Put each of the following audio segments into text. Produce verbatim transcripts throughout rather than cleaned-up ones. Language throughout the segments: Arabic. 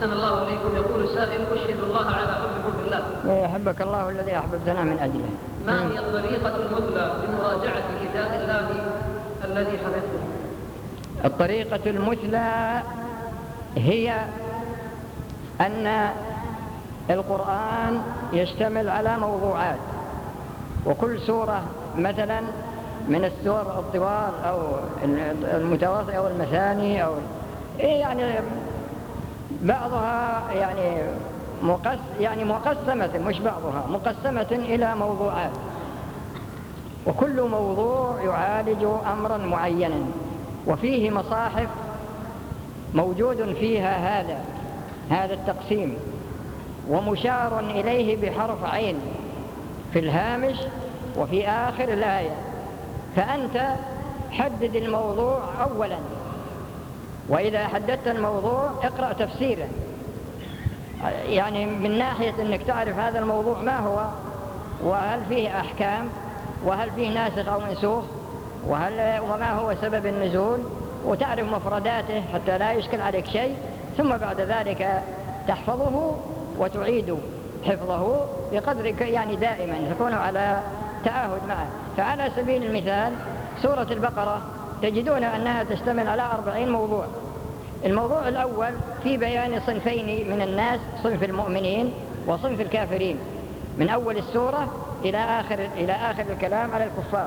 أحسن الله إليكم. يقول السائل: أشهد الله على حبكم بالله. يحبك الله الذي أحببتنا من أجله. ما هي الطريقة المثلى لمراجعة كتاب الله الذي حفظته؟ الطريقة المثلى هي أن القرآن يشتمل على موضوعات، وكل سورة مثلا من السور الطوال أو المتوسط أو المثاني أو يعني بعضها يعني مقس يعني مقسمة، مش بعضها مقسمة إلى موضوعات، وكل موضوع يعالج أمرا معينا، وفيه مصاحف موجود فيها هذا هذا التقسيم، ومشار إليه بحرف عين في الهامش وفي آخر الآية. فأنت حدد الموضوع أولا، وإذا حددت الموضوع اقرأ تفسيره، يعني من ناحية أنك تعرف هذا الموضوع ما هو، وهل فيه أحكام، وهل فيه ناسخ أو منسوخ، وهل وما هو سبب النزول، وتعرف مفرداته حتى لا يشكل عليك شيء. ثم بعد ذلك تحفظه وتعيد حفظه بقدر يعني دائما تكون على تعاهد معه. فعلى سبيل المثال سورة البقرة تجدون أنها تشتمل على أربعين موضوع. الموضوع الأول في بيان صنفين من الناس، صنف المؤمنين وصنف الكافرين، من أول السورة إلى آخر, إلى آخر الكلام على الكفار،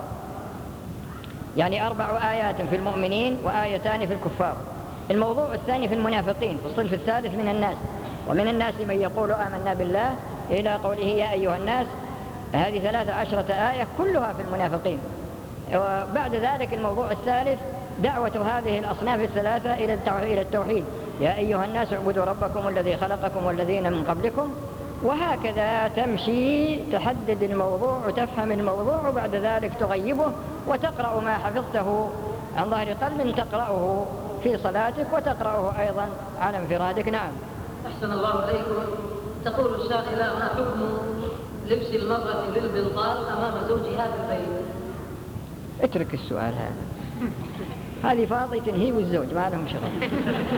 يعني أربع آيات في المؤمنين وآيتان في الكفار. الموضوع الثاني في المنافقين، في الصنف الثالث من الناس، ومن الناس من يقول آمنا بالله إلى قوله يا أيها الناس، هذه ثلاث عشرة آية كلها في المنافقين. وبعد ذلك الموضوع الثالث دعوة هذه الأصناف الثلاثة إلى التوحيد، يا أيها الناس اعبدوا ربكم الذي خلقكم والذين من قبلكم، وهكذا تمشي تحدد الموضوع وتفهم الموضوع، وبعد ذلك تغيبه وتقرأ ما حفظته عن ظهر قلب، تقرأه في صلاتك وتقرأه أيضا على انفرادك. نعم. أحسن الله إليكم. تقول السائلة: ما حكم لبس المرأة للبنطال أمام زوجها في البيت؟ اترك السؤال هذا، هذه فاضية هي والزوج ما لهم شغل.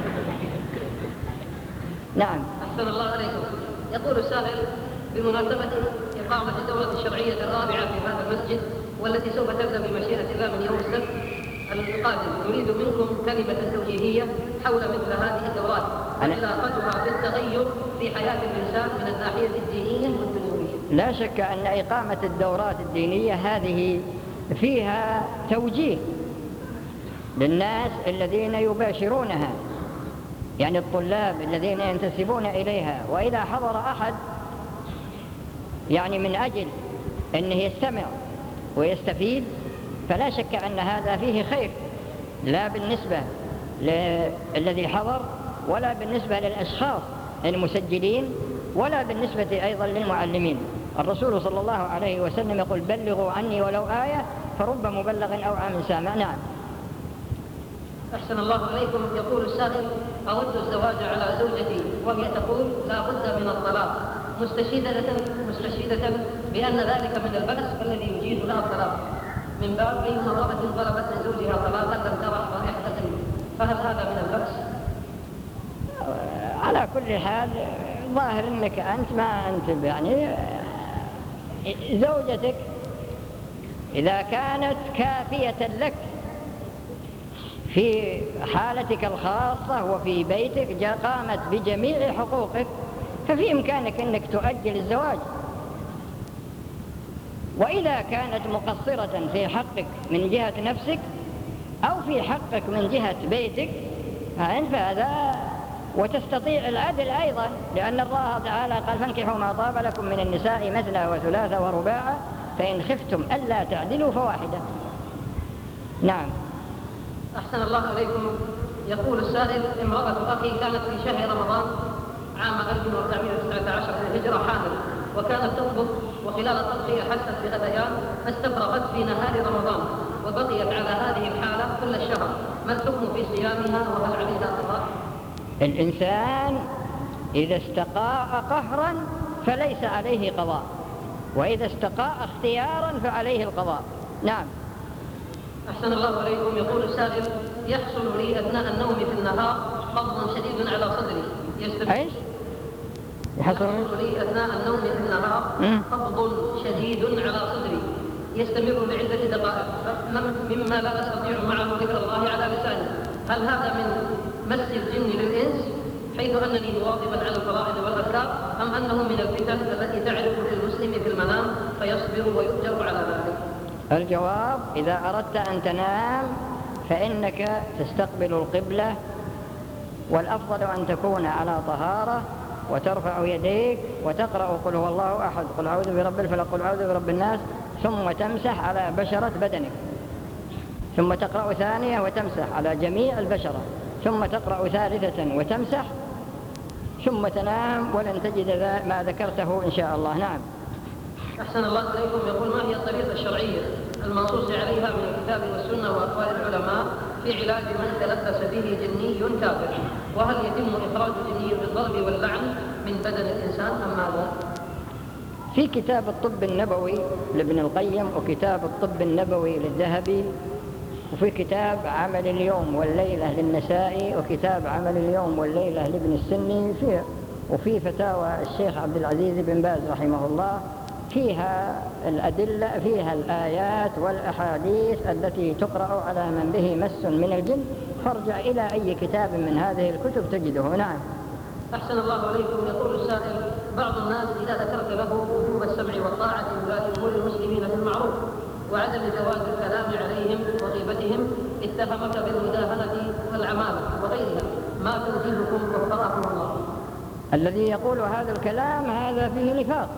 نعم. أحسن الله عليكم. يقول السائل: بمناسبة إقامة الدورة الشرعية الرابعة في هذا المسجد والتي سوف تبدأ بمشيئة الله من يوم السبت القادم، نريد منكم كلمة توجيهية حول مثل هذه الدورات وعلاقتها بالتغير في حياة الإنسان من الناحية الدينية والدنيوية. لا شك أن إقامة الدورات الدينية هذه فيها توجيه للناس الذين يباشرونها، يعني الطلاب الذين ينتسبون إليها. وإذا حضر أحد يعني من أجل أنه يستمع ويستفيد فلا شك أن هذا فيه خير، لا بالنسبة للذي حضر ولا بالنسبة للأشخاص المسجلين ولا بالنسبة أيضا للمعلمين. الرسول صلى الله عليه وسلم يقول: بلغوا عني ولو آية فرب مبلغ أوعى من سامع. نعم. أحسن الله إليكم. يقول السائل: أود الزواج على زوجتي وهي تقول لا بد من الطلاق، مستشهدة مستشهدة بأن ذلك من البأس الذي يجيز لها الطلاق، من باب أي امرأة طلبت من زوجها طلاقا لم ترى رائحة، فهل هذا من البأس؟ على كل حال ظاهر أنك أنت ما أنت يعني زوجتك إذا كانت كافية لك في حالتك الخاصة وفي بيتك قامت بجميع حقوقك ففي إمكانك أنك تؤجل الزواج. وإذا كانت مقصرة في حقك من جهة نفسك أو في حقك من جهة بيتك فأنت هذا، وتستطيع العدل أيضا، لأن الله تعالى قال: فانكحوا ما طاب لكم من النساء مثنى وثلاث ورباع فإن خفتم ألا تعدلوا فواحدة. نعم. أحسن الله إليكم. يقول السائل: امرأة أخي كانت في شهر رمضان عام ألف وتسعمائة وتسعة عشر من الهجرة حامل، وكانت تطبخ، وخلال طبخها حست بغثيان فاستفرغت في نهار رمضان وبقيت على هذه الحالة كل الشهر، ما الحكم في صيامها وهل عليها قضاء؟ الإنسان إذا استقاء قهرا فليس عليه قضاء، وإذا استقاء اختيارا فعليه القضاء. نعم. أحسن الله عليكم. يقول السائل: يحصل لي أثناء النوم في النهار قبض شديد على صدري يستمر ايش؟ يحصل يحصل لي أثناء النوم في النهار مم. قبض شديد على صدري يستمر لعدة دقائق مما لا أستطيع معه ذكر الله على لساني. هل هذا من مس الجن للإنس حيث أنني مواظبا على الفرائض والأذكار، أم أنه من الفتن التي تعرف للمسلم في المنام فيصبر ويؤجر على ذلك؟ الجواب: إذا أردت أن تنام فإنك تستقبل القبلة، والأفضل أن تكون على طهارة وترفع يديك وتقرأ قل هو الله أحد، قل أعوذ برب الفلق، قل أعوذ برب الناس، ثم تمسح على بشرة بدنك، ثم تقرأ ثانية وتمسح على جميع البشرة، ثم تقرأ ثالثة وتمسح، ثم تنام ولن تجد ما ذكرته إن شاء الله. نعم. أحسن الله إليكم. يقول: ما هي الطريقة الشرعية المنصوص عليها من الكتاب والسنة وأقوال العلماء في علاج من تلبس به جني كافر؟ وهل يتم إخراج جني بالضرب واللعن من بدن الإنسان أم ماذا؟ في كتاب الطب النبوي لابن القيم، وكتاب الطب النبوي للذهبي، وفي كتاب عمل اليوم والليلة للنسائي، وكتاب عمل اليوم والليلة لابن السني، فيه وفي فتاوى الشيخ عبد العزيز بن باز رحمه الله، فيها الأدلة، فيها الآيات والأحاديث التي تقرأ على من به مس من الجن، فارجع إلى أي كتاب من هذه الكتب تجده. نعم. أحسن الله عليكم. يقول السائل: بعض الناس إذا ذكرت له وجوب السمع والطاعة لولاة أمور المسلمين بالمعروف وعدم جواز الكلام عليهم وغيبتهم اتهمك بالمداهنة والعمالة وغيرها، ما توجيهكم وفقكم الله؟ الذي يقول هذا الكلام هذا فيه نفاق،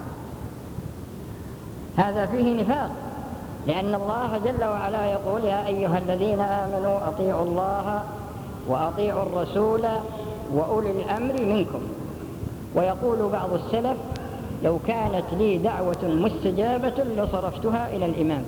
هذا فيه نفاق، لأن الله جل وعلا يقول: يا أيها الذين آمنوا أطيعوا الله وأطيعوا الرسول وأولي الأمر منكم. ويقول بعض السلف: لو كانت لي دعوة مستجابة لصرفتها إلى الإمام.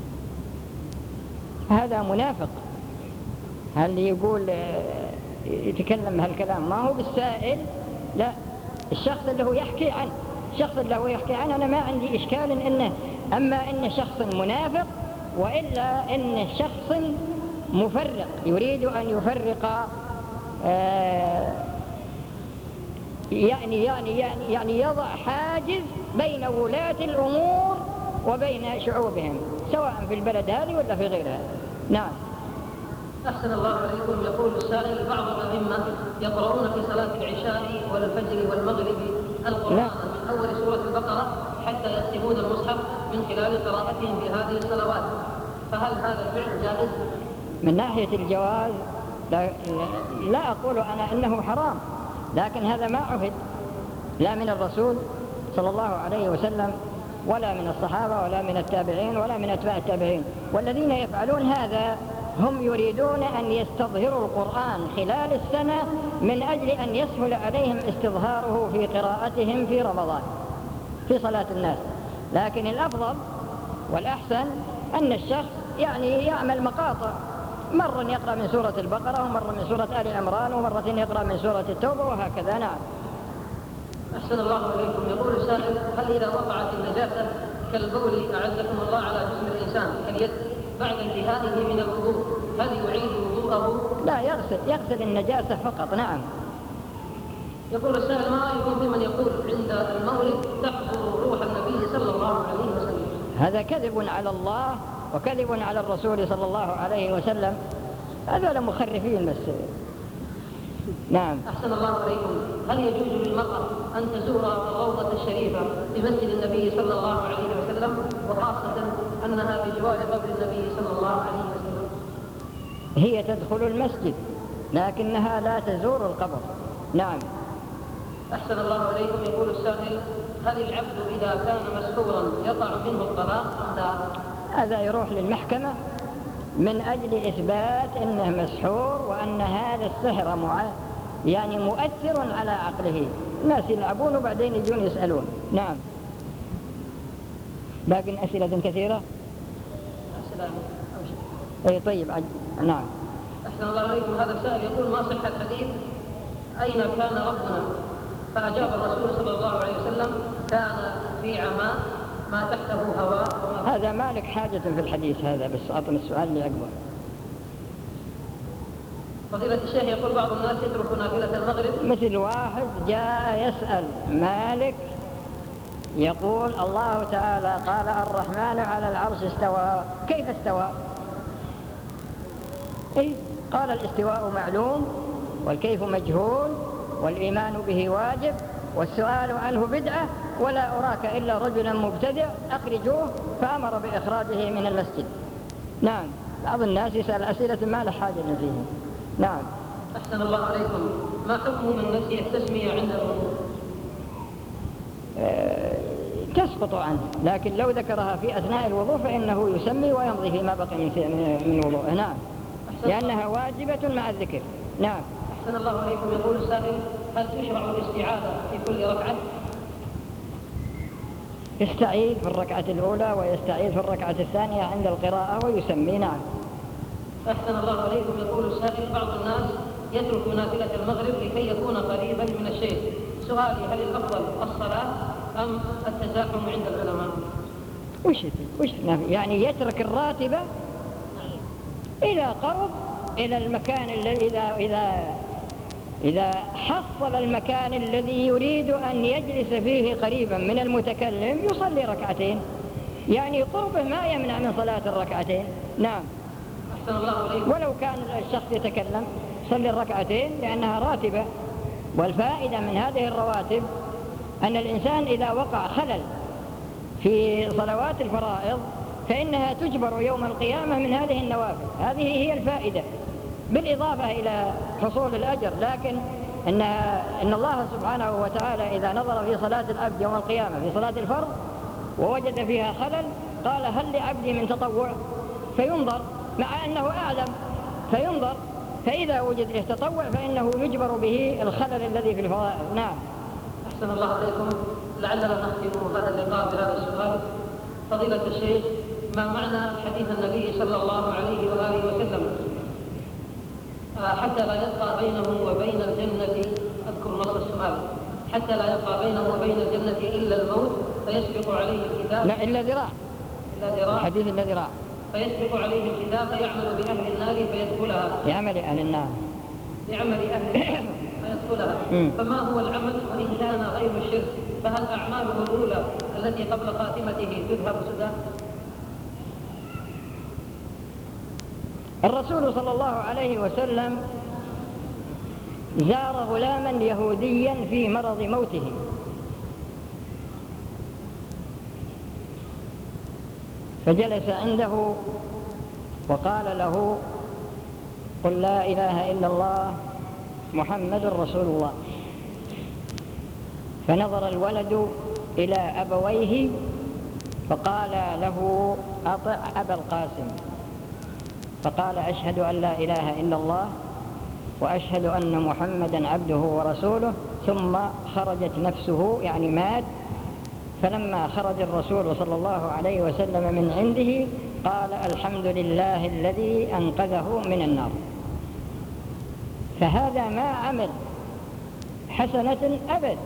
هذا منافق. هل يقول يتكلم هالكلام ما هو بالسائل؟ لا، الشخص اللي هو يحكي عنه، الشخص اللي هو يحكي عنه أنا ما عندي إشكال إنه، أما إن شخص منافق وإلا إن شخص مفرق يريد أن يفرق، آه يعني يعني يعني يعني يضع حاجز بين ولاة الأمور وبين شعوبهم، سواء في البلد هذه ولا في غيرها. نعم. أحسن الله عليكم. يقول السائل: بعض الأئمة يقرؤون في صلاة العشاء والفجر والمغرب القرآن من أول سورة البقرة حتى يختمون المصحف من خلال قراءتهم في هذه الصلوات، فهل هذا الفعل جائز؟ من ناحية الجواز لا, لا أقول أنا إنه حرام، لكن هذا ما عهد لا من الرسول صلى الله عليه وسلم ولا من الصحابة ولا من التابعين ولا من أتباع التابعين. والذين يفعلون هذا هم يريدون أن يستظهروا القرآن خلال السنة من أجل أن يسهل عليهم استظهاره في قراءتهم في رمضان في صلاة الناس. لكن الأفضل والأحسن أن الشخص يعني يعمل مقاطع، مرة يقرأ من سورة البقرة ومرة من سورة آل عمران ومرة يقرأ من سورة التوبة وهكذا. نعم. أحسن الله عليكم. يقول السائل: هل إذا وقعت النجاسة كالبول أعزكم الله على جسم الإنسان كاليد بعد انتهائه من الوضوء، هل يعيد وضوءه؟ لا، يغسل يغسل النجاسة فقط. نعم. يقول السائل: ما رأيكم في من يقول عند المولد تحضر روح النبي صلى الله عليه وسلم؟ هذا كذب على الله وكذب على الرسول صلى الله عليه وسلم، هذول مخرفين بس. نعم. أحسن الله عليكم. هل يجوز للمرأة أن تزور الروضة الشريفة في مسجد النبي صلى الله عليه وسلم، وخاصة أنها بجوار قبر النبي صلى الله عليه وسلم؟ هي تدخل المسجد لكنها لا تزور القبر. نعم. أحسن الله عليكم. يقول السائل: هل العبد إذا كان مسحورا يقع منه الطلاق أم لا؟ هذا يروح للمحكمة من أجل إثبات أنه مسحور وأن هذا السحر مع يعني مؤثر على عقله. الناس يلعبون وبعدين يجون يسألون. نعم. باقي أسئلة كثيرة. السلام. أي طيب. نعم. أحسن الله عليكم. هذا السائل يقول: ما صحة الحديث أين كان ربنا؟ فأجاب الرسول صلى الله عليه وسلم: كان في عماء ما تحته هواء. هذا مالك حاجة في الحديث هذا، بس أعطني السؤال اللي عقبه. فضيلة الشيخ، يقول بعض الناس يترك نافلة المغرب. مثل واحد جاء يسأل مالك يقول الله تعالى قال الرحمن على العرش استوى، كيف استوى؟ إيه؟ قال الاستواء معلوم والكيف مجهول والإيمان به واجب والسؤال عنه بدعة ولا أراك إلا رجلا مبتدع أخرجوه، فأمر بإخراجه من المسجد. نعم، بعض الناس يسأل أسئلة ما له حاجة فيها. نعم. أحسن الله عليكم، ما حكم من نسي التسمية عند الوضوء؟ أه تسقط عنه، لكن لو ذكرها في أثناء الوضوء فإنه يسمي ويمضي فيما بقي من وضوءه. نعم، لأنها واجبة مع الذكر. نعم. أحسن الله عليكم، يقول السائل هل تشرع الاستعاذة في كل ركعة؟ يستعيذ في الركعة الأولى ويستعيذ في الركعة الثانية عند القراءة ويسمي. نعم. أحسن الله عليكم، يقول السائل بعض الناس يترك نافلة المغرب لكي يكون قريبا من الشيخ، سؤالي هل الأفضل الصلاة أم التزاحم عند العلماء؟ وش وش يعني يترك الراتبة إذا قرب إلى المكان الذي إذا إذا إذا حصل المكان الذي يريد أن يجلس فيه قريبا من المتكلم يصلي ركعتين، يعني قربه ما يمنع من صلاة الركعتين. نعم. أحسن الله عليكم. ولو كان الشخص يتكلم صلي الركعتين لأنها راتبة، والفائدة من هذه الرواتب أن الإنسان إذا وقع خلل في صلوات الفرائض فإنها تجبر يوم القيامة من هذه النوافل. هذه هي الفائدة بالإضافة إلى حصول الأجر. لكن إن, إن الله سبحانه وتعالى إذا نظر في صلاة العبد يوم القيامة في صلاة الفرض ووجد فيها خلل قال هل لعبدي من تطوع؟ فينظر، مع أنه أعلم فينظر، فإذا وجد له تطوع فإنه يجبر به الخلل الذي في الفرائض. نعم. أحسن الله عليكم، لعلنا نختم هذا اللقاء بهذا السؤال. فضيلة الشيخ، ما معنى حديث النبي صلى الله عليه وآله وسلم حتى لا يبقى بينه وبين الجنة، أذكر نص السؤال، حتى لا يبقى بينه وبين الجنة إلا الموت فيسبق عليه الكتاب؟ لا، إلا ذراع. إلا ذراع. حديث إلا ذراع. فيسبق عليه الكتاب فيعمل بأهل النار فيدخلها. يعمل أهل النار. يعمل أهل النار فيدخلها. فما هو العمل وإن كان غير الشرك؟ فهل أعماله الأولى التي قبل خاتمته تذهب سدى؟ الرسول صلى الله عليه وسلم زار غلاما يهوديا في مرض موته، فجلس عنده وقال له قل لا إله إلا الله محمد رسول الله. فنظر الولد إلى أبويه فقال له أطع أبا القاسم، فقال أشهد أن لا إله إلا الله وأشهد أن محمدا عبده ورسوله، ثم خرجت نفسه يعني مات. فلما خرج الرسول صلى الله عليه وسلم من عنده قال الحمد لله الذي أنقذه من النار. فهذا ما عمل حسنة أبد،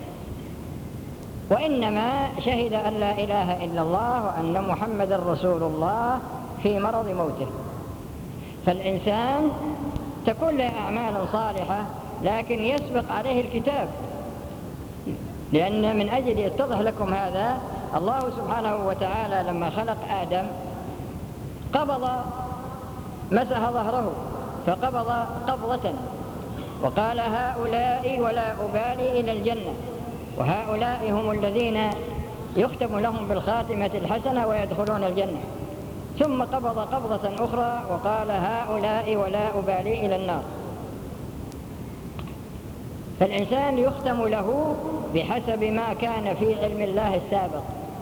وإنما شهد أن لا إله إلا الله وأن محمد رسول الله في مرض موته. فالإنسان تكون له أعمال صالحة لكن يسبق عليه الكتاب، لأن من أجل يتضح لكم هذا الله سبحانه وتعالى لما خلق آدم قبض مسح ظهره فقبض قبضة وقال هؤلاء ولا أبالي إلى الجنة، وهؤلاء هم الذين يختم لهم بالخاتمة الحسنة ويدخلون الجنة. ثم قبض قبضة أخرى وقال هؤلاء ولا أبالي إلى النار. فالإنسان يختم له بحسب ما كان في علم الله السابق،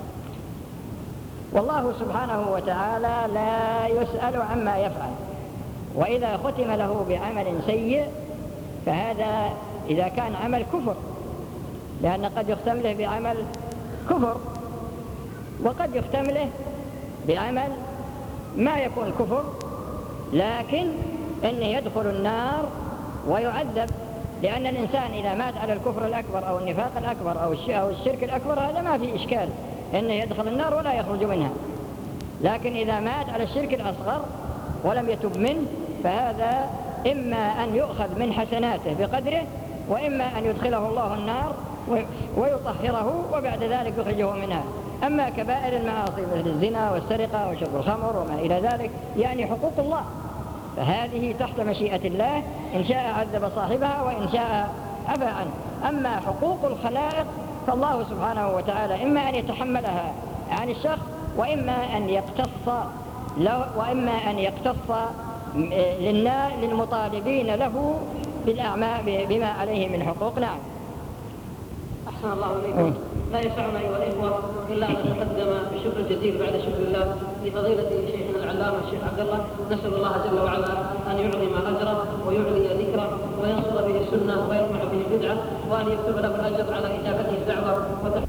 والله سبحانه وتعالى لا يسأل عما يفعل. وإذا ختم له بعمل سيء فهذا إذا كان عمل كفر، لأن قد يختم له بعمل كفر وقد يختم له بعمل ما يكون كفر، لكن إنه يدخل النار ويعذب، لأن الإنسان إذا مات على الكفر الأكبر أو النفاق الأكبر أو الشرك الأكبر هذا ما في إشكال إنه يدخل النار ولا يخرج منها. لكن إذا مات على الشرك الأصغر ولم يتب منه فهذا إما أن يؤخذ من حسناته بقدره، وإما أن يدخله الله النار ويطهره وبعد ذلك يخرجه منها. أما كبائر المعاصي مثل الزنا والسرقة وشرب الخمر وما إلى ذلك يعني حقوق الله، فهذه تحت مشيئة الله، إن شاء عذب صاحبها وإن شاء عفى عنه. أما حقوق الخلائق فالله سبحانه وتعالى إما أن يتحملها عن الشخص، وإما أن يقتص وإما أن يقتص للمطالبين له بالأعمال بما عليه من حقوق. نعم. أحسن الله إليكم. لا يسعنا أيها الإخوة إلا أن نتقدم بالشكر الجزيل بعد شكر الله لفضيلة شيخنا العلامة الشيخ عبد الله. نسأل الله جل وعلا أن يعظم أجره ويعلي ذكره وينصر به السنة ويرفع به البدعة، وأن يكتب له الأجر على إجابته الدعوة.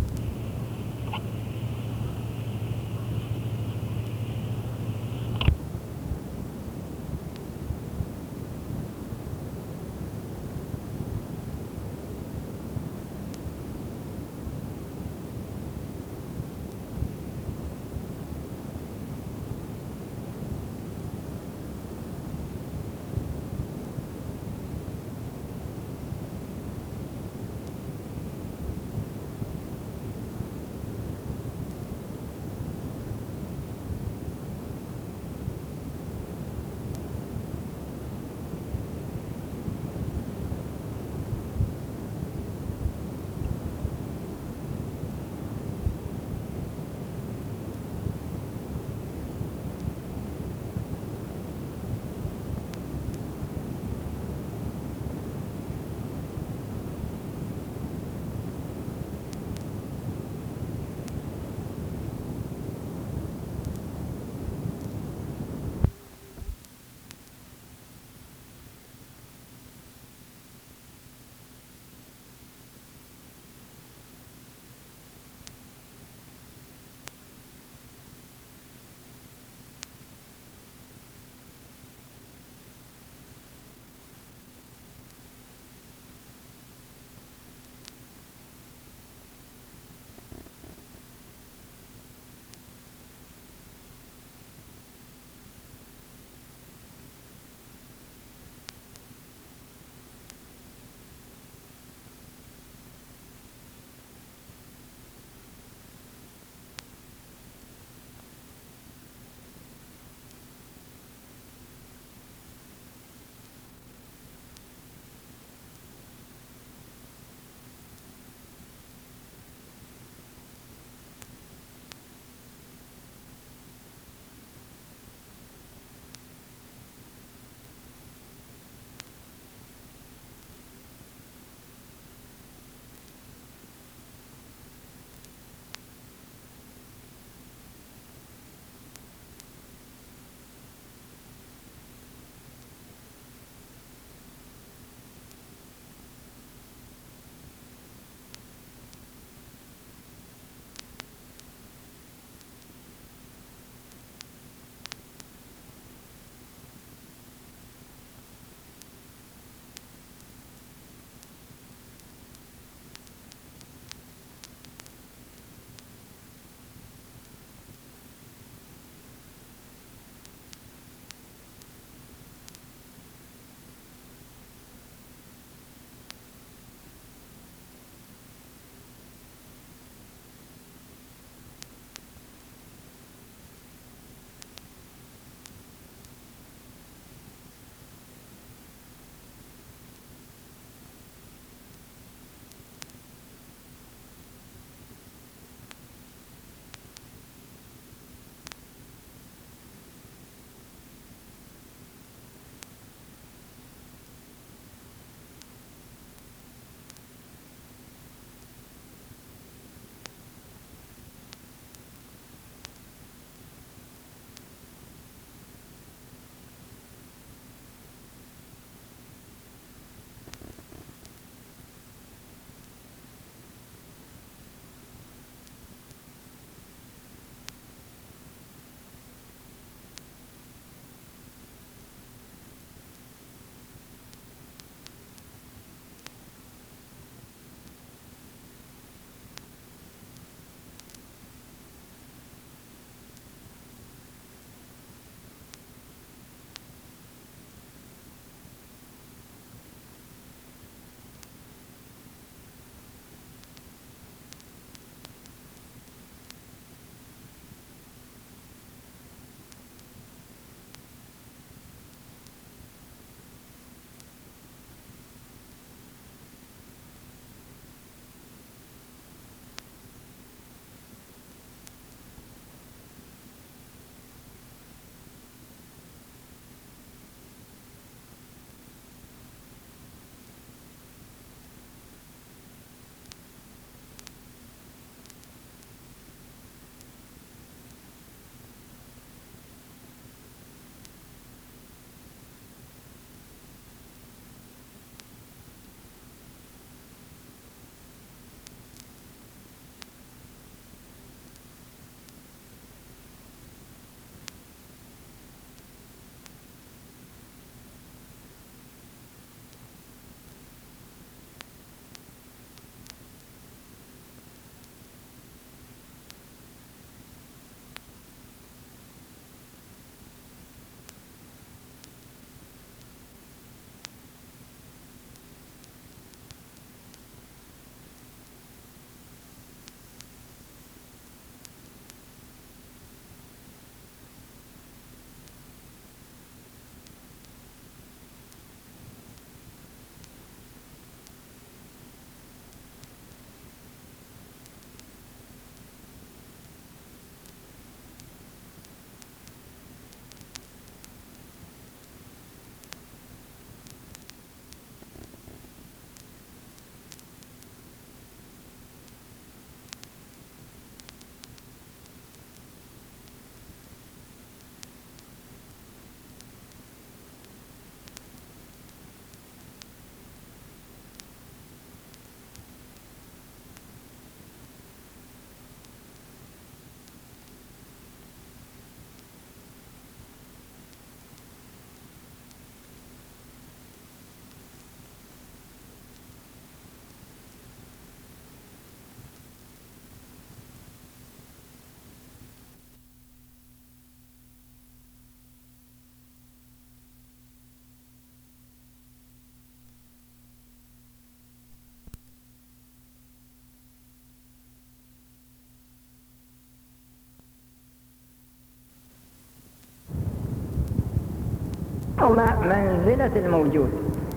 أو منزلة الموجود.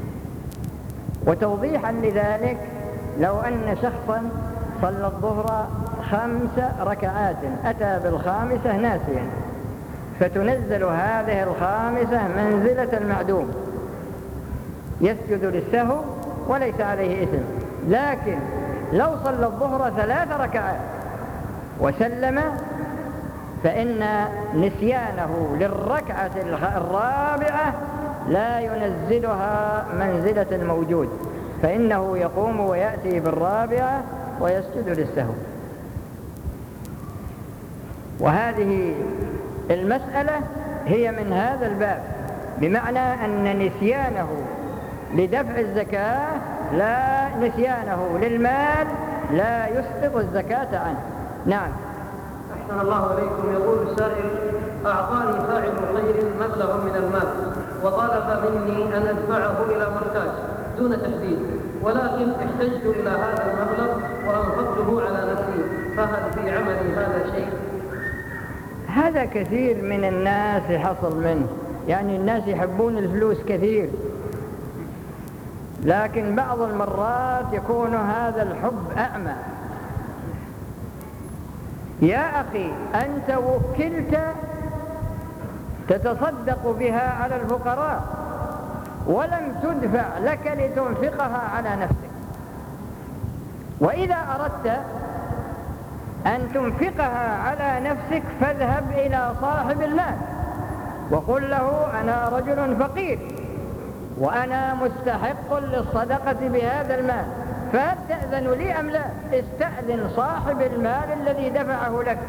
وتوضيحا لذلك، لو أن شخصا صلى الظهر خمس ركعات أتى بالخامسة ناسيا، فتنزل هذه الخامسة منزلة المعدوم، يسجد للسهو وليس عليه إثم. لكن لو صلى الظهر ثلاث ركعات وسلم، فإن نسيانه للركعة الرابعة لا ينزلها منزلة الموجود، فإنه يقوم ويأتي بالرابعة ويسجد للسهو. وهذه المسألة هي من هذا الباب، بمعنى أن نسيانه لدفع الزكاة لا نسيانه للمال لا يسقط الزكاة عنه. نعم. أحسن الله إليكم. يقول السائل: أعطاني فاعل خير مبلغ من المال وطلب مني أن أدفعه إلى مرتاج دون تحديد، ولكن احتجت إلى هذا المبلغ وأنفقته على نفسي، فهل في عملي هذا شيء؟ هذا كثير من الناس حصل منه، يعني الناس يحبون الفلوس كثير، لكن بعض المرات يكون هذا الحب أعمى. يا أخي، أنت وكلت تتصدق بها على الفقراء ولم تدفع لك لتنفقها على نفسك، وإذا أردت أن تنفقها على نفسك فاذهب إلى صاحب المال وقل له: أنا رجل فقير وأنا مستحق للصدقة بهذا المال، فهل تأذن لي أم لا؟ استأذن صاحب المال الذي دفعه لك.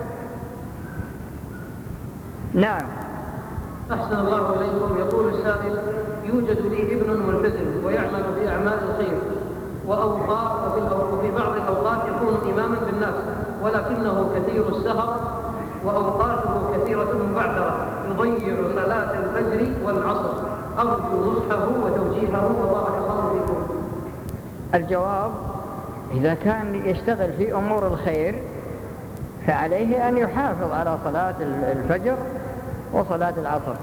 نعم. أحسن الله إليكم. يقول السائل: يوجد لي ابن ملتزم ويعمل في أعمال الخير وأوقات، وفي بعض الأوقات يكون إماما بالناس، ولكنه كثير السهر وأوقاته كثيرة مبعثرة، يضيع صلاة الفجر والعصر، أرجو نصحه وتوجيهه وبارك الله فيكم. الجواب: إذا كان يشتغل في أمور الخير فعليه أن يحافظ على صلاة الفجر وصلاة العصر،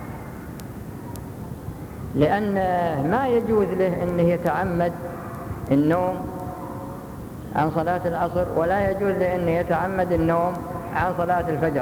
لأن ما يجوز له أنه يتعمد النوم عن صلاة العصر، ولا يجوز له أنه يتعمد النوم عن صلاة الفجر.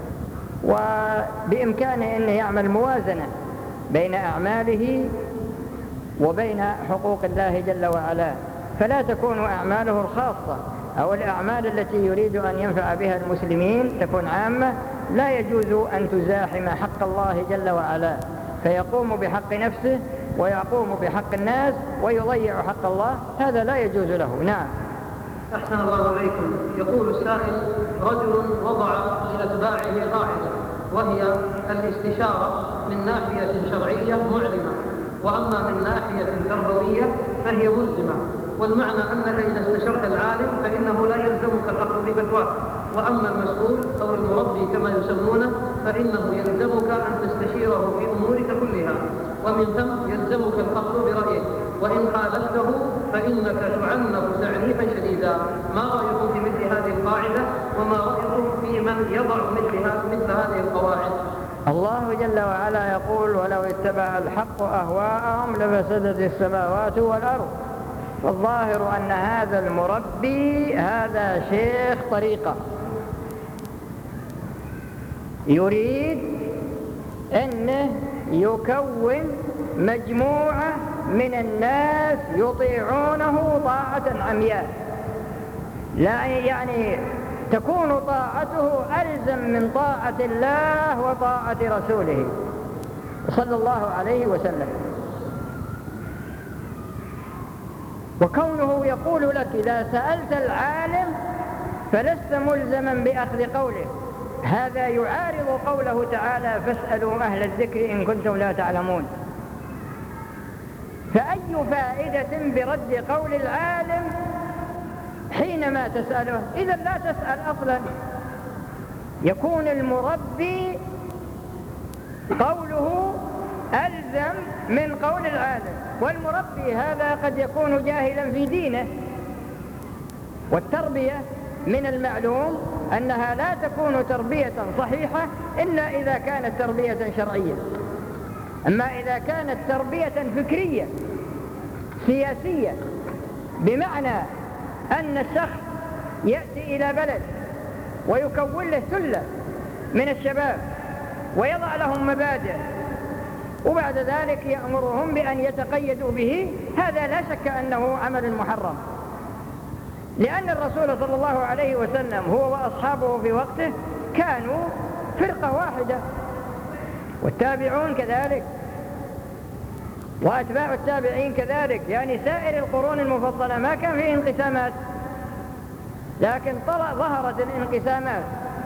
وبإمكانه أنه يعمل موازنة بين أعماله وبين حقوق الله جل وعلا، فلا تكون أعماله الخاصة أو الأعمال التي يريد أن ينفع بها المسلمين تكون عامة، لا يجوز أن تزاحم حق الله جل وعلا، فيقوم بحق نفسه ويقوم بحق الناس ويضيع حق الله، هذا لا يجوز له. نعم. أحسن الله إليكم. يقول السائل: رجل وضع لأتباعه قاعدة، وهي الاستشارة من ناحية شرعية معلمة، وأما من ناحية تربوية فهي ملزمة، والمعنى أنك إذا استشرت العالم فإنه لا يلزمك الأخذ بفتواه، وأما المسؤول أو المربي كما يسمونه فإنه يلزمك أن تستشيره في أمورك كلها، ومن ثم يلزمك الأخذ برأيه، وإن خالفته فإنك تعنف تعنيفا شديدا. ما رأيكم في مثل هذه القاعدة، وما رأيكم في من يضع مثل هذه القواعد؟ الله جل وعلا يقول: ولو اتبع الحق أهواءهم لفسدت السماوات والأرض. والظاهر أن هذا المربي هذا شيخ طريقة، يريد أنه يكون مجموعة من الناس يطيعونه طاعة عمياء، لا يعني تكون طاعته ألزم من طاعة الله وطاعة رسوله صلى الله عليه وسلم. وكونه يقول لك: إذا سألت العالم فلست ملزما بأخذ قوله، هذا يعارض قوله تعالى: فاسألوا أهل الذكر إن كنتم لا تعلمون. فأي فائدة برد قول العالم حينما تسأله؟ إذا لا تسأل أصلا. يكون المربي قوله ألزم من قول العالم، والمربي هذا قد يكون جاهلا في دينه. والتربية من المعلوم أنها لا تكون تربية صحيحة إلا إذا كانت تربية شرعية. أما إذا كانت تربية فكرية سياسية، بمعنى أن الشخص يأتي إلى بلد ويكون له ثلة من الشباب ويضع لهم مبادئ وبعد ذلك يأمرهم بأن يتقيدوا به، هذا لا شك أنه عمل محرم، لأن الرسول صلى الله عليه وسلم هو وأصحابه في وقته كانوا فرقة واحدة، والتابعون كذلك، وأتباع التابعين كذلك، يعني سائر القرون المفضلة ما كان فيه انقسامات، لكن طلع ظهرت الانقسامات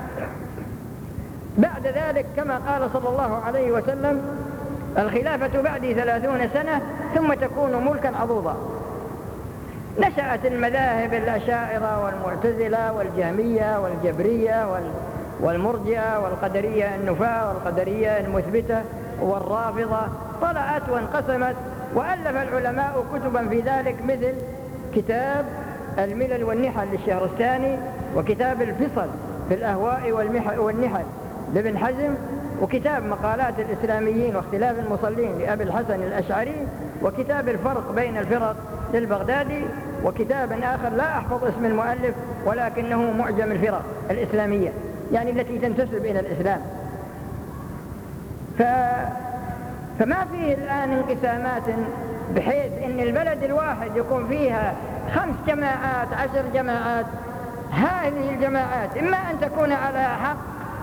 بعد ذلك، كما قال صلى الله عليه وسلم: الخلافة بعدي ثلاثون سنة ثم تكون ملكا عضوضا. نشأت المذاهب الأشاعرة والمعتزلة والجهمية والجبرية والمرجئة والقدرية النفاة والقدرية المثبتة والرافضة، طلعت وانقسمت، وألف العلماء كتبا في ذلك، مثل كتاب الملل والنحل للشهرستاني، وكتاب الفصل في الأهواء والنحل لابن حزم، وكتاب مقالات الإسلاميين واختلاف المصلين لأبي الحسن الأشعري، وكتاب الفرق بين الفرق للبغدادي، وكتاب آخر لا أحفظ اسم المؤلف ولكنه معجم الفرق الإسلامية، يعني التي تنتسب إلى الإسلام. ف... فما فيه الآن انقسامات بحيث أن البلد الواحد يكون فيها خمس جماعات عشر جماعات. هذه الجماعات إما أن تكون على حق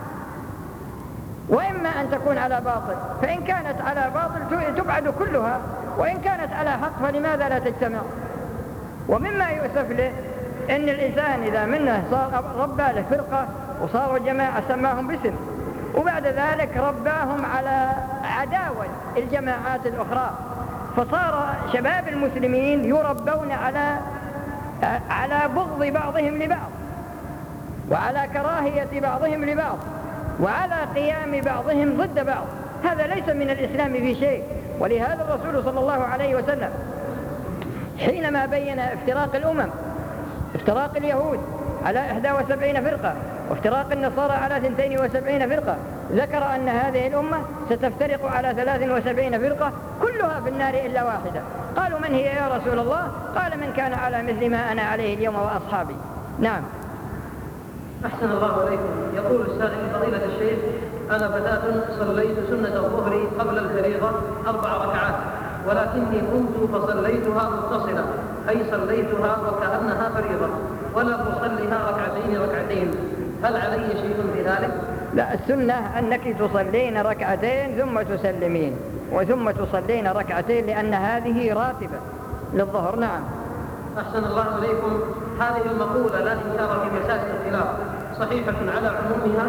وإما أن تكون على باطل، فإن كانت على باطل تبعد كلها، وإن كانت على حق فلماذا لا تجتمع؟ ومما يؤسف له أن الإنسان إذا منه صار ربى له فرقة وصاروا جماعة سماهم باسم، وبعد ذلك رباهم على عداوة الجماعات الأخرى، فصار شباب المسلمين يربون على على بغض بعضهم لبعض، وعلى كراهية بعضهم لبعض، وعلى قيام بعضهم ضد بعض. هذا ليس من الإسلام في شيء. ولهذا الرسول صلى الله عليه وسلم حينما بين افتراق الأمم، افتراق اليهود على إحدى وسبعين فرقة وافتراق النصارى على اثنتين وسبعين فرقة، ذكر أن هذه الأمة ستفترق على ثلاث وسبعين فرقة كلها في النار إلا واحدة. قالوا: من هي يا رسول الله؟ قال: من كان على مثل ما أنا عليه اليوم وأصحابي. نعم. أحسن الله إليكم. يقول السائل: فضيلة الشيخ، أنا فتاة صليت سنة الظهر قبل الفريضة أربع ركعات، ولكني كنت فصليتها متصلة، أي صليتها وكأنها فريضة، ولا أصليها ركعتين ركعتين، هل علي شيء في ذلك؟ لا، السنة أنك تصلين ركعتين ثم تسلمين، وثم تصلين ركعتين، لأن هذه راتبة للظهر. نعم. أحسن الله إليكم. هذه المقولة لا إنكار في مسائل الخلاف صحيحة على عمومها؟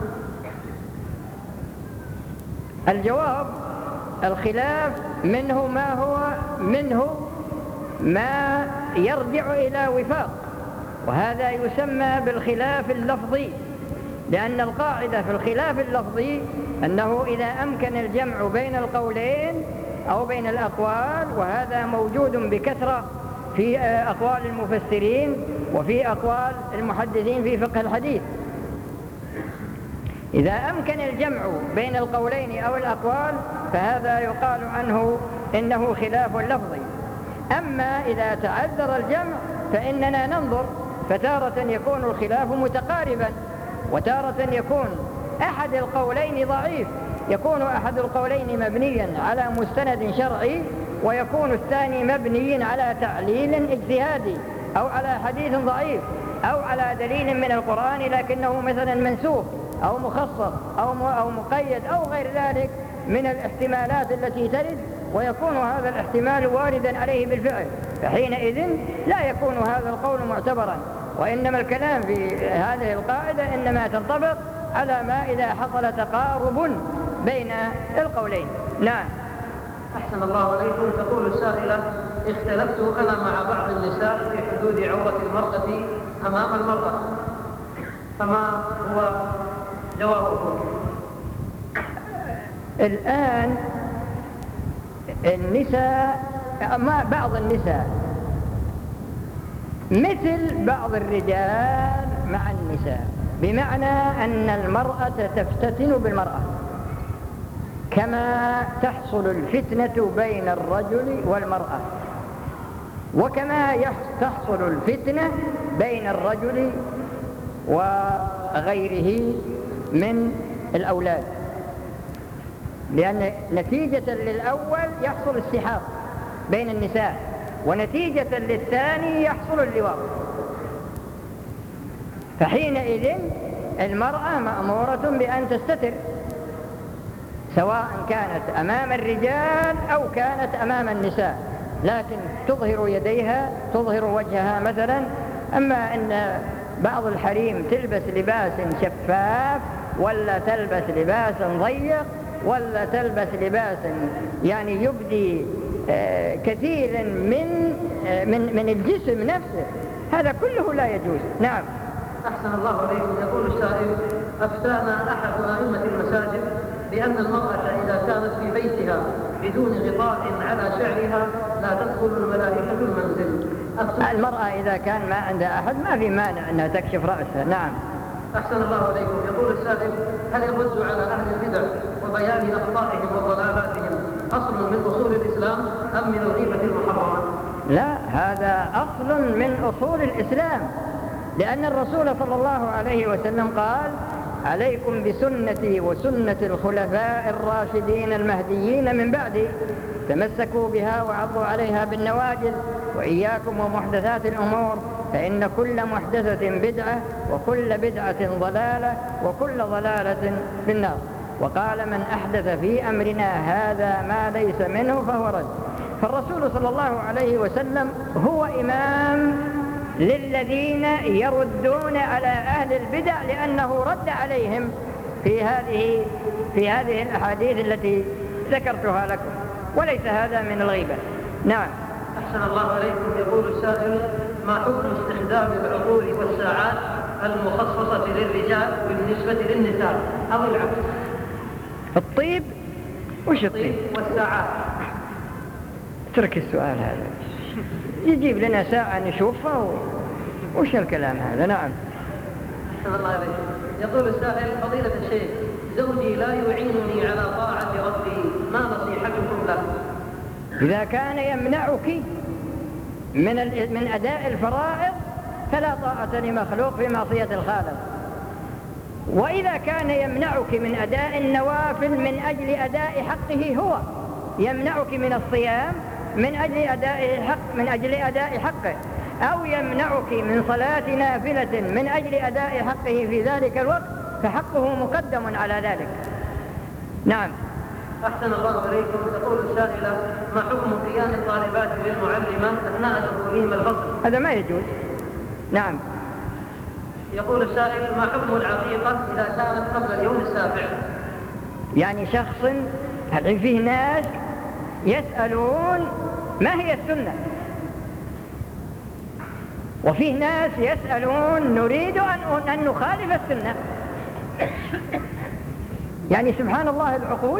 الجواب: الخلاف منه ما هو منه ما يرجع إلى وفاق، وهذا يسمى بالخلاف اللفظي، لأن القاعدة في الخلاف اللفظي أنه إذا أمكن الجمع بين القولين أو بين الأقوال، وهذا موجود بكثرة في أقوال المفسرين وفي أقوال المحدثين في فقه الحديث، إذا أمكن الجمع بين القولين أو الأقوال فهذا يقال عنه إنه خلاف لفظي. أما إذا تعذر الجمع فإننا ننظر، فتارة يكون الخلاف متقاربا، وتارة يكون أحد القولين ضعيف، يكون أحد القولين مبنيا على مستند شرعي، ويكون الثاني مبني على تعليل اجتهادي، أو على حديث ضعيف، أو على دليل من القرآن لكنه مثلا منسوخ أو مخصص أو أو مقيد أو غير ذلك من الاحتمالات التي ترد، ويكون هذا الاحتمال واردا عليه بالفعل، فحينئذ لا يكون هذا القول معتبرا. وإنما الكلام في هذه القاعدة إنما تنطبق على ما إذا حصل تقارب بين القولين. نعم. أحسن الله عليكم. تقول السائلة: اختلفت أنا مع بعض النساء في حدود عورة المرأة أمام المرأة، فما هو جوابكم؟ الآن النساء، ما بعض النساء مثل بعض الرجال مع النساء، بمعنى أن المرأة تفتتن بالمرأة كما تحصل الفتنة بين الرجل والمرأة، وكما تحصل الفتنة بين الرجل وغيره من الأولاد، لأن نتيجة للأول يحصل السحاق بين النساء، ونتيجة للثاني يحصل اللواط. فحينئذ المرأة مأمورة بأن تستتر، سواء كانت أمام الرجال أو كانت أمام النساء، لكن تظهر يديها، تظهر وجهها مثلا. أما أن بعض الحريم تلبس لباس شفاف، ولا تلبس لباس ضيق، ولا تلبس لباس يعني يبدي كثيرا من من من الجسم نفسه، هذا كله لا يجوز. نعم. أحسن الله عليكم. يقول السائل: أفتانا أحد أئمة المساجد بأن المرأة إذا كانت في بيتها بدون غطاء على شعرها لا تدخل الملائكة المنزل. المرأة إذا كان ما عندها أحد ما في مانع أنها تكشف رأسها. نعم. أحسن الله عليكم. يقول السائل: هل الرد على أهل البدع وبيان أخطائهم وضلالاتهم أصل من أصول الإسلام أم من الغيبة المحرمة؟ لا، هذا أصل من أصول الإسلام، لأن الرسول صلى الله عليه وسلم قال: عليكم بسنتي وسنة الخلفاء الراشدين المهديين من بعدي، تمسكوا بها وعضوا عليها بالنواجذ، وإياكم ومحدثات الأمور، فإن كل محدثة بدعة وكل بدعة ضلالة وكل ضلالة في النار. وقال: من أحدث في أمرنا هذا ما ليس منه فهو رد. فالرسول صلى الله عليه وسلم هو إمام للذين يردون على أهل البدع، لأنه رد عليهم في هذه في هذه الأحاديث التي ذكرتها لكم، وليس هذا من الغيبة. نعم. أحسن الله عليكم. يقول السائل: ما حكم استخدام العقول والساعات المخصصة للرجال بالنسبة للنساء أو العكس؟ الطيب وش الطيب والساعات؟ اترك السؤال هذا، يجيب لنا ساعة نشوفها و... وش الكلام هذا؟ نعم. أحسن الله عليكم. يقول السائل: فضيلة الشيخ، زوجي لا يعينني على طاعة ربي، ما نصيحتكم له؟ إذا كان يمنعك من ال... من أداء الفرائض فلا طاعة لمخلوق في معصية الخالق، وإذا كان يمنعك من أداء النوافل من أجل أداء حقه هو، يمنعك من الصيام من أجل أداء الحق من أجل أداء حقه، أو يمنعك من صلاة نافلة من أجل أداء حقه في ذلك الوقت، فحقه مقدم على ذلك. نعم. أحسن الله عليكم. تقول السائلة: ما حكم قيام الطالبات للمعلمة أثناء دخولهم الفصل؟ هذا ما يجوز. نعم. يقول السائل: ما حكم العقيقة إذا كانت قبل اليوم السابع؟ يعني شخص، هل فيه ناس يسألون ما هي السنة، وفيه ناس يسألون نريد أن, أن نخالف السنة. يعني سبحان الله، العقول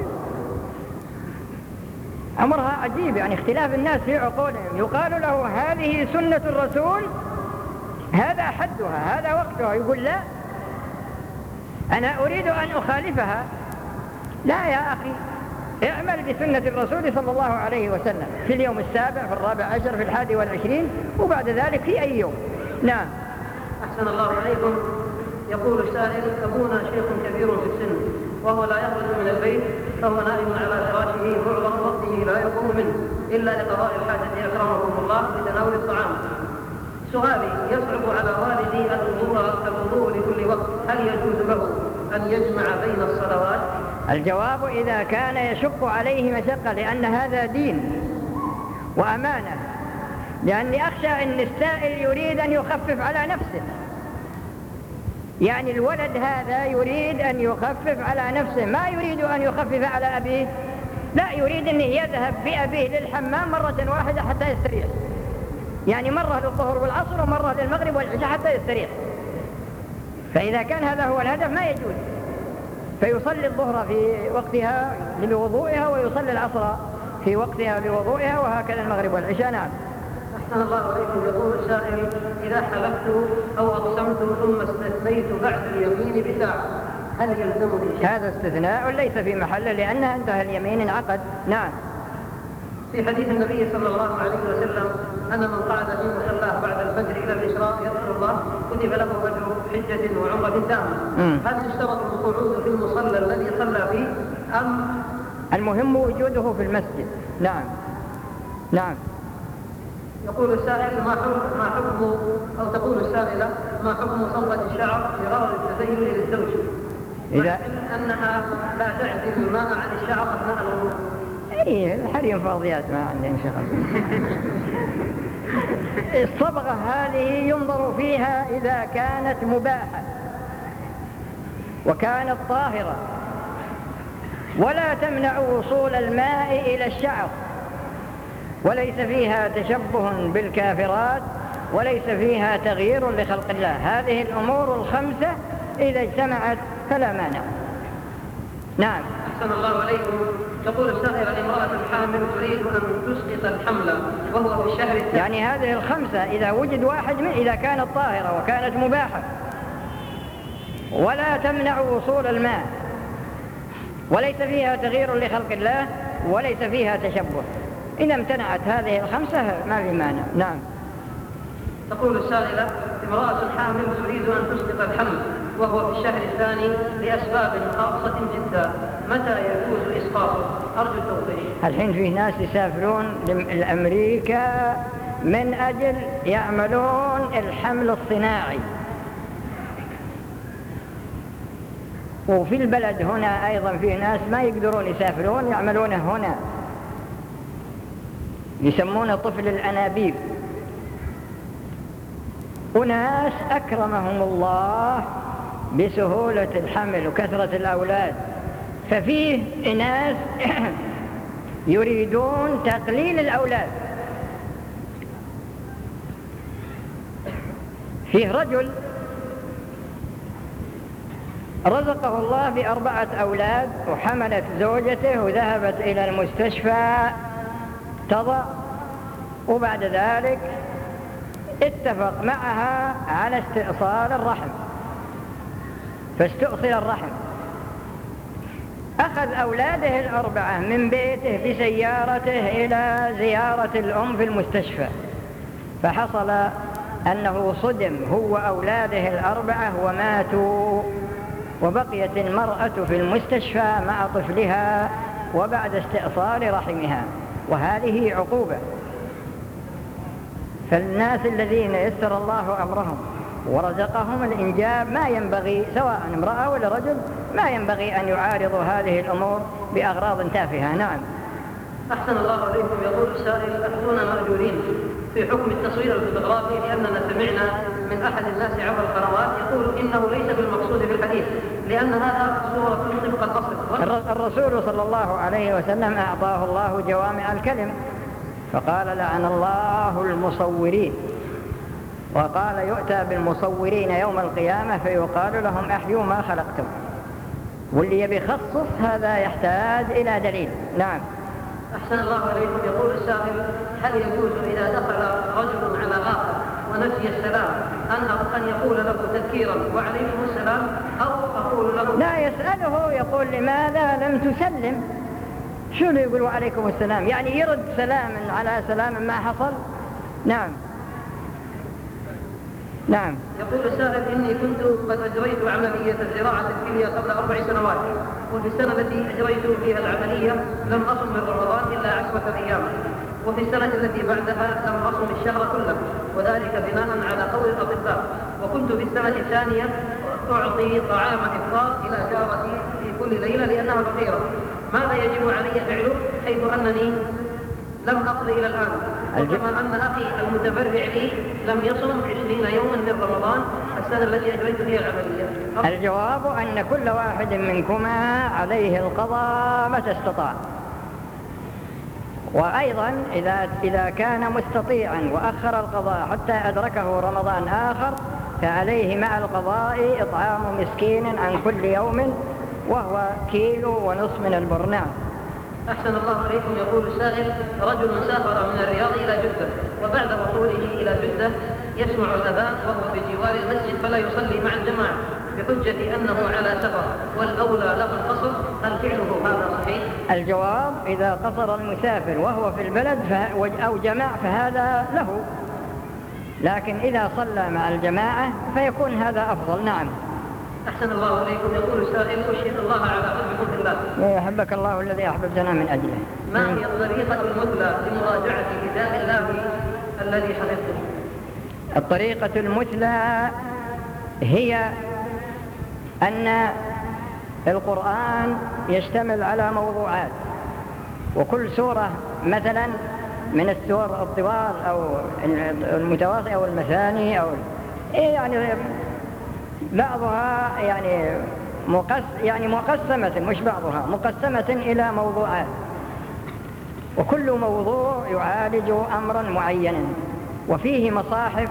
أمرها عجيب، يعني اختلاف الناس في عقولهم. يقال له هذه سنة الرسول، هذا حدها، هذا وقتها، يقول لا، أنا أريد أن أخالفها. لا يا أخي، اعمل بسنة الرسول صلى الله عليه وسلم في اليوم السابع، في الرابع عشر، في الحادي والعشرين، وبعد ذلك في أي يوم. نعم. أحسن الله عليكم. يقول السائل: أبونا شيخ كبير في السن وهو لا يخرج من البيت، فهو نائم على فراشه معظم وقته لا يقوم منه إلا لقضاء الحاجة أكرمكم الله لتناول الطعام. سؤالي: يصعب على والدي الوضوء لكل وقت، هل يجوز له أن يجمع بين الصلوات؟ الجواب: إذا كان يشق عليه مشقة، لأن هذا دين وأمانة، لأني أخشى أن السائل يريد أن يخفف على نفسه. يعني الولد هذا يريد أن يخفف على نفسه، ما يريد أن يخفف على أبيه، لا، يريد أن يذهب بأبيه للحمام مرة واحدة حتى يستريح، يعني مرة للظهر والعصر ومرة للمغرب والعشاء حتى يستريح. فإذا كان هذا هو الهدف ما يجوز، فيصلي الظهر في وقتها لوضوئها، ويصلي العصر في وقتها لوضوئها، وهكذا المغرب والعشاء. نعم. أحسن الله عليكم. يقول السائل: إذا حلفت أو أقسمت ثم استثنيت بعد اليمين بساعة، هل يلزمني شيء؟ هذا استثناء ليس في محله لأنها انتهى اليمين انعقد. نعم. في حديث النبي صلى الله عليه وسلم أن من قعد في مصلاه بعد الفجر إلى الإشراق يذكر الله كتب له أجر حجة وعمرة تامة. هل يشترط القعود في المصلى الذي صلى فيه أم المهم وجوده في المسجد؟ نعم. نعم. يقول السائل ما حكم ما حكم أو تقول السائلة ما حكم صلة الشعر في غرض التزين للزوج إذا أنها لا تعزل الماء عن الشعر أثناء الوضوء؟ إيه الحريم فاضيات ما عندهم شغل. الصبغة هذه ينظر فيها إذا كانت مباحة وكانت طاهرة ولا تمنع وصول الماء إلى الشعر، وليس فيها تشبه بالكافرات، وليس فيها تغيير لخلق الله. هذه الأمور الخمسة إذا اجتمعت فلا مانع. نعم. أحسن الله عليكم. تقول السائلة امرأة حامل تريد أن تسقط الحمل وهو في الشهر الثاني. يعني هذه الخمسة إذا وجد واحد من إذا كانت طاهرة وكانت مباحة ولا تمنع وصول الماء وليس فيها تغيير لخلق الله وليس فيها تشبه، إذا امتنعت هذه الخمسة ما في مانع. نعم. تقول السائلة امرأة حامل تريد أن تسقط الحمل وهو في الشهر الثاني لأسباب خاصة جدا، متى يجوز إسقاطه؟ أرجو التوضيح. الحين فيه ناس يسافرون لأمريكا من أجل يعملون الحمل الصناعي، وفي البلد هنا أيضا فيه ناس ما يقدرون يسافرون يعملونه هنا، يسمونه طفل الأنابيب. وناس أكرمهم الله بسهولة الحمل وكثرة الأولاد، ففيه ناس يريدون تقليل الأولاد. فيه رجل رزقه الله بأربعة أولاد وحملت زوجته وذهبت إلى المستشفى تضع، وبعد ذلك اتفق معها على استئصال الرحم، فاستؤصل الرحم. أخذ أولاده الأربعة من بيته بسيارته إلى زيارة الأم في المستشفى، فحصل أنه صدم هو أولاده الأربعة وماتوا، وبقيت المرأة في المستشفى مع طفلها وبعد استئصال رحمها، وهذه عقوبة. فالناس الذين يسر الله أمرهم ورزقهم الإنجاب ما ينبغي سواء امرأة ولا رجل ما ينبغي أن يعارضوا هذه الأمور بأغراض تافهة. نعم. أحسن الله عليكم. يقول السائل أخونا مأجورين في حكم التصوير الفوتوغرافي، لأننا سمعنا من أحد الناس عبر القنوات يقول إنه ليس بالمقصود في الحديث لأن هذا صورة طبق الأصل. الرسول صلى الله عليه وسلم أعطاه الله جوامع الكلم فقال لعن الله المصورين، وقال يؤتى بالمصورين يوم القيامة فيقال لهم أحيوا ما خلقتم. واللي يبي يخصص هذا يحتاج إلى دليل. نعم. أحسن الله عليكم. يقول السائل هل يجوز إذا دخل رجل على آخر ونسي السلام أن أن يقول له تذكيرا وعليكم السلام، أو أقول له لا يسأله يقول لماذا لم تسلم؟ شو اللي يقول وعليكم السلام؟ يعني يرد سلاما على سلام ما حصل. نعم. نعم. يقول السائل إني كنت قد أجريت عملية زراعة الكلية قبل أربع سنوات، وفي السنة التي أجريت فيها العملية لم أصم من رمضان إلا عشرة أيام، وفي السنة التي بعدها لم أصم الشهر كله، وذلك بناء على قول الأطباء. وكنت في السنة الثانية أعطي طعام إفطار إلى جارتي في كل ليلة لأنها فقيرة. ماذا يجب علي فعله حيث أنني لم أقضي إلى الآن، وكما أن أخي المتبرع لي لم يصم عشرين يوما من رمضان السنة التي أجريت فيها العملية؟ الجواب أن كل واحد منكما عليه القضاء متى استطاع. وأيضا إذا, إذا كان مستطيعا وأخر القضاء حتى أدركه رمضان آخر فعليه مع القضاء إطعام مسكين عن كل يوم وهو كيلو ونصف من البر. نعم. أحسن الله عليكم. يقول السائل رجل سافر من الرياض إلى جدة، وبعد وصوله إلى جدة يسمع الأذان وهو في جوار المسجد فلا يصلي مع الجماعة، بحجة أنه على سفر والأولى له القصر، هل فعله هذا صحيح؟ الجواب: إذا قصر المسافر وهو في البلد أو جمع فهذا له، لكن إذا صلى مع الجماعة فيكون هذا أفضل. نعم. أحسن الله عليكم. يقول السائل: أشهد الله على حبكم في الله. يحبك الله الذي أحببتنا من أجله. ما هي الطريقة المثلى لمراجعة كتاب الله الذي حفظته؟ الطريقة المثلى هي أن القرآن يشتمل على موضوعات، وكل سورة مثلا من السور الطوال أو المتواصلة أو المثاني أو يعني بعضها يعني مقس يعني مقسمة، مش بعضها مقسمة إلى موضوعات، وكل موضوع يعالج أمرا معينا، وفيه مصاحف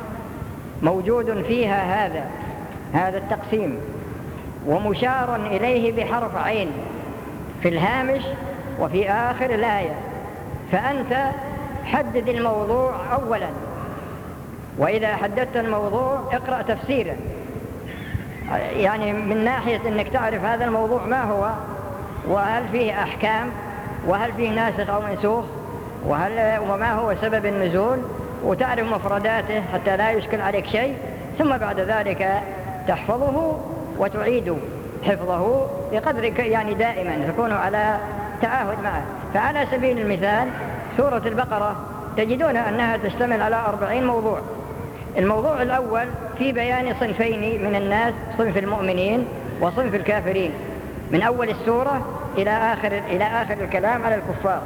موجود فيها هذا هذا التقسيم، ومشار إليه بحرف عين في الهامش وفي آخر الآية. فأنت حدد الموضوع أولا، وإذا حددت الموضوع اقرأ تفسيره، يعني من ناحية أنك تعرف هذا الموضوع ما هو، وهل فيه أحكام، وهل فيه ناسخ أو منسوخ، وهل وما هو سبب النزول، وتعرف مفرداته حتى لا يشكل عليك شيء. ثم بعد ذلك تحفظه وتعيد حفظه بقدر يعني دائما تكون على تعاهد معه. فعلى سبيل المثال سورة البقرة تجدون أنها تشتمل على أربعين موضوع. الموضوع الأول في بيان صنفين من الناس: صنف المؤمنين وصنف الكافرين، من أول السورة إلى آخر إلى آخر الكلام على الكفار،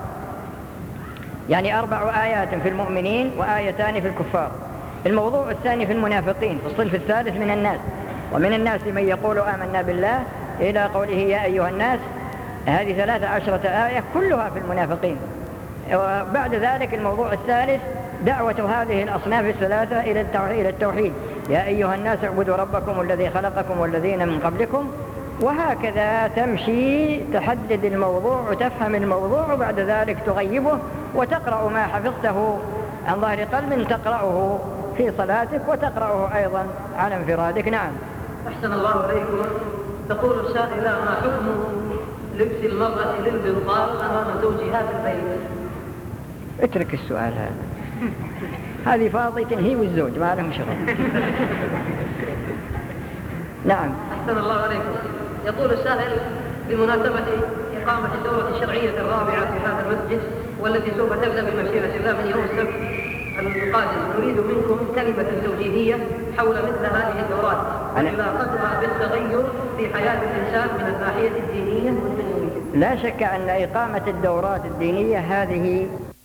يعني أربع آيات في المؤمنين وآيتان في الكفار. الموضوع الثاني في المنافقين، في الصنف الثالث من الناس: ومن الناس من يقول آمنا بالله إلى قوله يا أيها الناس، هذه ثلاث عشرة آية كلها في المنافقين. وبعد ذلك الموضوع الثالث دعوة هذه الأصناف الثلاثة إلى التوحيد: يا أيها الناس اعبدوا ربكم الذي خلقكم والذين من قبلكم. وهكذا تمشي، تحدد الموضوع وتفهم الموضوع، وبعد ذلك تغيبه وتقرأ ما حفظته عن ظهر قلب، تقرأه في صلاتك وتقرأه أيضا على انفرادك. نعم. أحسن الله عليكم. تقول السائلة: ما حكم لبس المرأة للبنطال أمام زوجها في البيت؟ اترك السؤال هذا، هذه فاضية هي والزوج ما لهم شغل. نعم. أحسن الله عليكم. يقول السائل: بمناسبة إقامة الدورة الشرعية الرابعة في هذا المسجد والتي سوف تبدأ بمشيئة الله من يوم السبت القادم، نريد منكم كلمة توجيهية حول مثل هذه الدورات وعلاقتها بالتغير في حياة الإنسان من الناحية الدينية والدنيوية. لا شك أن إقامة الدورات الدينية هذه